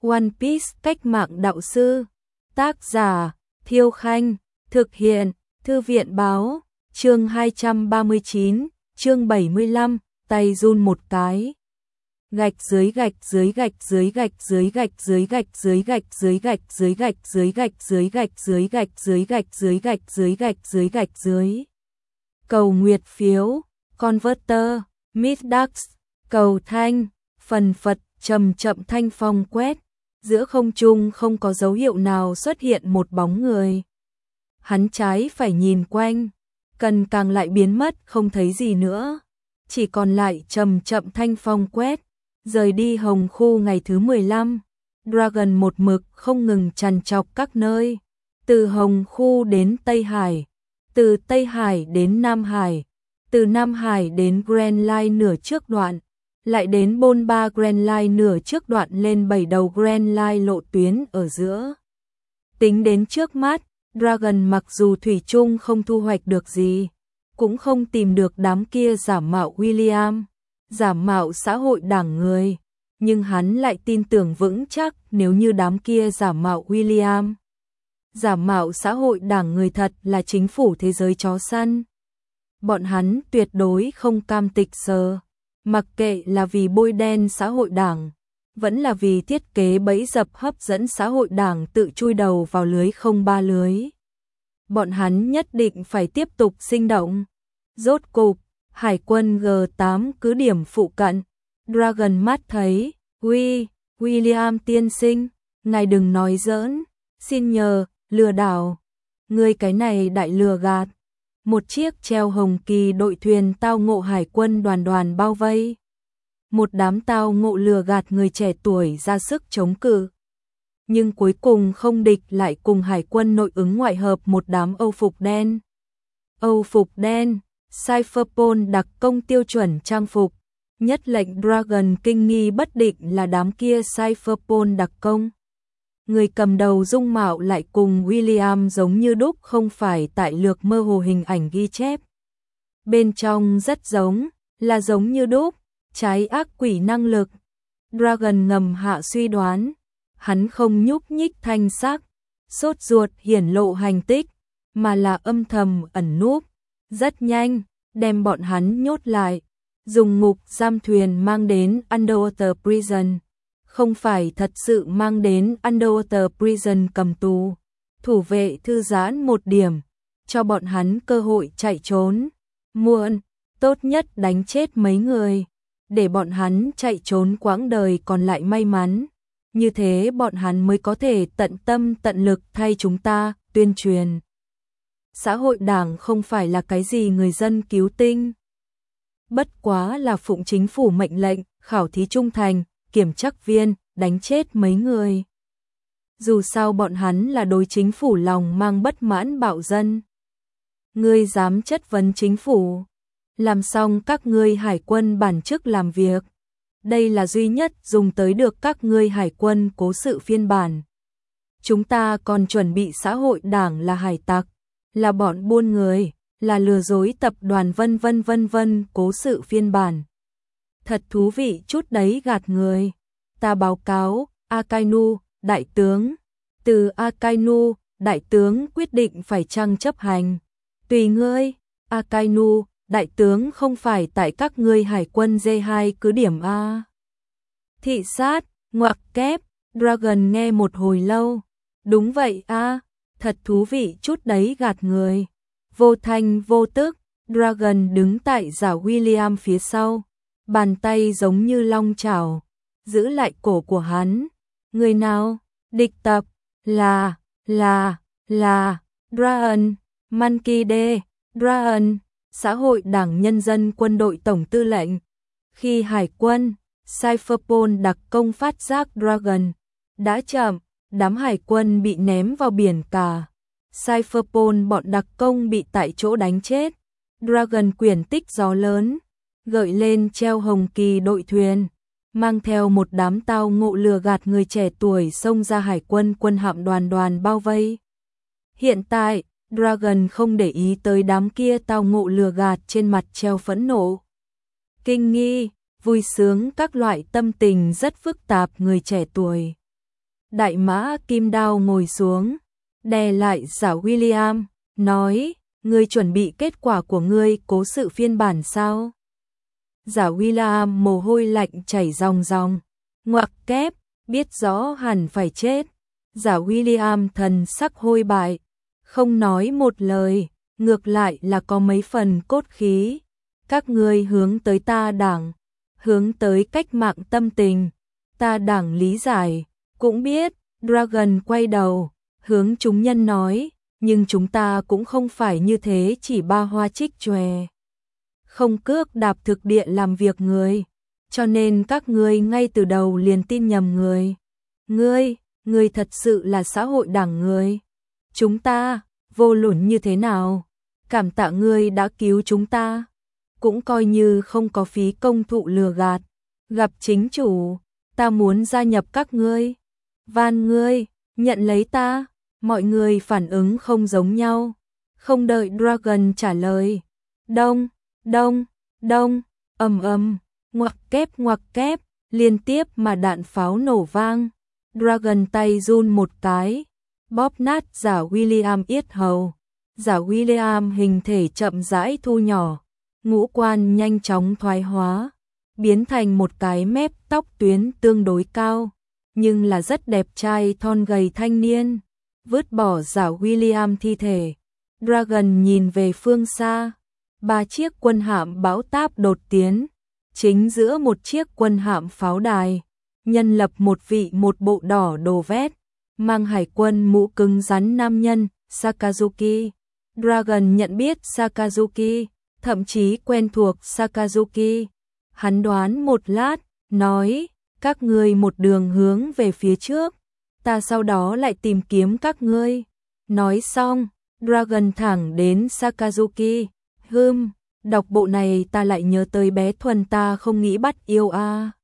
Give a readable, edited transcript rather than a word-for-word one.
One Piece cách mạng đạo sư. Tác giả Thiêu Khanh. Thực hiện Thư viện Báo. Chương 239, chương 75, tay run một cái. Gạch dưới gạch dưới gạch dưới gạch dưới gạch dưới gạch dưới gạch dưới gạch dưới gạch dưới gạch dưới gạch dưới gạch dưới gạch dưới gạch dưới gạch dưới gạch dưới. Cầu nguyệt phiếu, Converter, Middax, cầu thanh, phần phật, chậm chậm thanh phong quét. Giữa không trung không có dấu hiệu nào xuất hiện một bóng người. Hắn trái phải nhìn quanh, cần càng lại biến mất không thấy gì nữa. Chỉ còn lại chậm chậm thanh phong quét. Rời đi Hồng Khu ngày thứ 15, Dragon một mực không ngừng trằn trọc các nơi. Từ Hồng Khu đến Tây Hải, từ Tây Hải đến Nam Hải, từ Nam Hải đến Grand Line nửa trước đoạn, lại đến Bôn Ba Grand Line nửa trước đoạn lên 7 đầu Grand Line lộ tuyến ở giữa. Tính đến trước mắt, Dragon mặc dù thủy chung không thu hoạch được gì, cũng không tìm được đám kia giả mạo William, giả mạo xã hội đảng người, nhưng hắn lại tin tưởng vững chắc nếu như đám kia giả mạo William, giả mạo xã hội đảng người thật là chính phủ thế giới chó săn. Bọn hắn tuyệt đối không cam tịch sờ, mặc kệ là vì bôi đen xã hội đảng, vẫn là vì thiết kế bẫy dập hấp dẫn xã hội đảng tự chui đầu vào lưới không ba lưới. Bọn hắn nhất định phải tiếp tục sinh động. Rốt cục, Hải quân G8 cứ điểm phụ cận. Dragon mắt thấy, William tiên sinh, ngài đừng nói giỡn, xin nhờ, lừa đảo. Ngươi cái này đại lừa gạt. Một chiếc treo hồng kỳ đội thuyền tao ngộ hải quân đoàn đoàn bao vây. Một đám tao ngộ lừa gạt người trẻ tuổi ra sức chống cự. Nhưng cuối cùng không địch lại cùng hải quân nội ứng ngoại hợp một đám Âu phục đen. Âu phục đen, Cypherpol đặc công tiêu chuẩn trang phục. Nhất lệnh Dragon kinh nghi bất định là đám kia Cypherpol đặc công. Người cầm đầu dung mạo lại cùng William giống như đúc, không phải tại lược mơ hồ hình ảnh ghi chép. Bên trong rất giống, là giống như đúc, trái ác quỷ năng lực. Dragon ngầm hạ suy đoán, hắn không nhúc nhích thanh sắc, sốt ruột hiển lộ hành tích, mà là âm thầm ẩn núp, rất nhanh, đem bọn hắn nhốt lại, dùng ngục giam thuyền mang đến Underwater Prison. Không phải thật sự mang đến Underwater Prison cầm tù, thủ vệ thư giãn một điểm, cho bọn hắn cơ hội chạy trốn. Muộn, tốt nhất đánh chết mấy người, để bọn hắn chạy trốn quãng đời còn lại may mắn. Như thế bọn hắn mới có thể tận tâm tận lực thay chúng ta tuyên truyền. Xã hội đảng không phải là cái gì người dân cứu tinh. Bất quá là phụng chính phủ mệnh lệnh, khảo thí trung thành, kiểm trắc viên, đánh chết mấy người. Dù sao bọn hắn là đối chính phủ lòng mang bất mãn bạo dân. Ngươi dám chất vấn chính phủ, làm xong các ngươi hải quân bản chức làm việc. Đây là duy nhất dùng tới được các ngươi hải quân cố sự phiên bản. Chúng ta còn chuẩn bị xã hội đảng là hải tặc, là bọn buôn người, là lừa dối tập đoàn vân vân vân vân cố sự phiên bản. Thật thú vị chút đấy gạt người. Ta báo cáo, Akainu, đại tướng. Từ Akainu, đại tướng quyết định phải chăng chấp hành. Tùy ngươi, Akainu, đại tướng không phải tại các ngươi hải quân D2 cứ điểm A. Thị sát, ngoặc kép, Dragon nghe một hồi lâu. Đúng vậy A, thật thú vị chút đấy gạt người. Vô thanh vô tức, Dragon đứng tại giả William phía sau. Bàn tay giống như long chảo, giữ lại cổ của hắn. Người nào? Địch tập, là, Dragon, Monkey D, Dragon, xã hội đảng nhân dân quân đội tổng tư lệnh. Khi hải quân, Cypherpol đặc công phát giác Dragon, đã chậm, đám hải quân bị ném vào biển cả. Cypherpol bọn đặc công bị tại chỗ đánh chết. Dragon quyển tích gió lớn, gợi lên treo hồng kỳ đội thuyền, mang theo một đám tao ngộ lừa gạt người trẻ tuổi xông ra hải quân quân hạm đoàn đoàn bao vây. Hiện tại, Dragon không để ý tới đám kia tao ngộ lừa gạt, trên mặt treo phẫn nộ, kinh nghi, vui sướng các loại tâm tình rất phức tạp người trẻ tuổi. Đại mã kim đao ngồi xuống, đè lại Giả William, nói, ngươi chuẩn bị kết quả của ngươi cố sự phiên bản sao? Giả William mồ hôi lạnh chảy ròng ròng, ngoặc kép, biết rõ hẳn phải chết. Giả William thần sắc hôi bại, không nói một lời, ngược lại là có mấy phần cốt khí. Các ngươi hướng tới ta đảng, hướng tới cách mạng tâm tình, ta đảng lý giải, cũng biết. Dragon quay đầu, hướng chúng nhân nói, nhưng chúng ta cũng không phải như thế chỉ ba hoa trích chòe. Không cước đạp thực địa làm việc người, cho nên các ngươi ngay từ đầu liền tin nhầm người. Ngươi thật sự là xã hội đảng người. Chúng ta, vô luận như thế nào, cảm tạ ngươi đã cứu chúng ta. Cũng coi như không có phí công thụ lừa gạt. Gặp chính chủ, ta muốn gia nhập các ngươi. Van ngươi, nhận lấy ta. Mọi người phản ứng không giống nhau. Không đợi Dragon trả lời. Đông, đông, đông, ầm, ngoặc kép, liên tiếp mà đạn pháo nổ vang. Dragon tay run một cái, bóp nát Giả William yết hầu. Giả William hình thể chậm rãi thu nhỏ, ngũ quan nhanh chóng thoái hóa, biến thành một cái mép tóc tuyến tương đối cao, nhưng là rất đẹp trai thon gầy thanh niên. Vứt bỏ Giả William thi thể, Dragon nhìn về phương xa, 3 chiếc quân hạm bão táp đột tiến, chính giữa một chiếc quân hạm pháo đài, nhân lập một bộ đỏ đồ vét, mang hải quân mũ cứng rắn nam nhân, Sakazuki. Dragon nhận biết Sakazuki, thậm chí quen thuộc Sakazuki. Hắn đoán một lát, nói, các ngươi một đường hướng về phía trước, ta sau đó lại tìm kiếm các ngươi. Nói xong, Dragon thẳng đến Sakazuki, đọc bộ này ta lại nhớ tới bé Thuần ta không nghĩ bắt yêu a.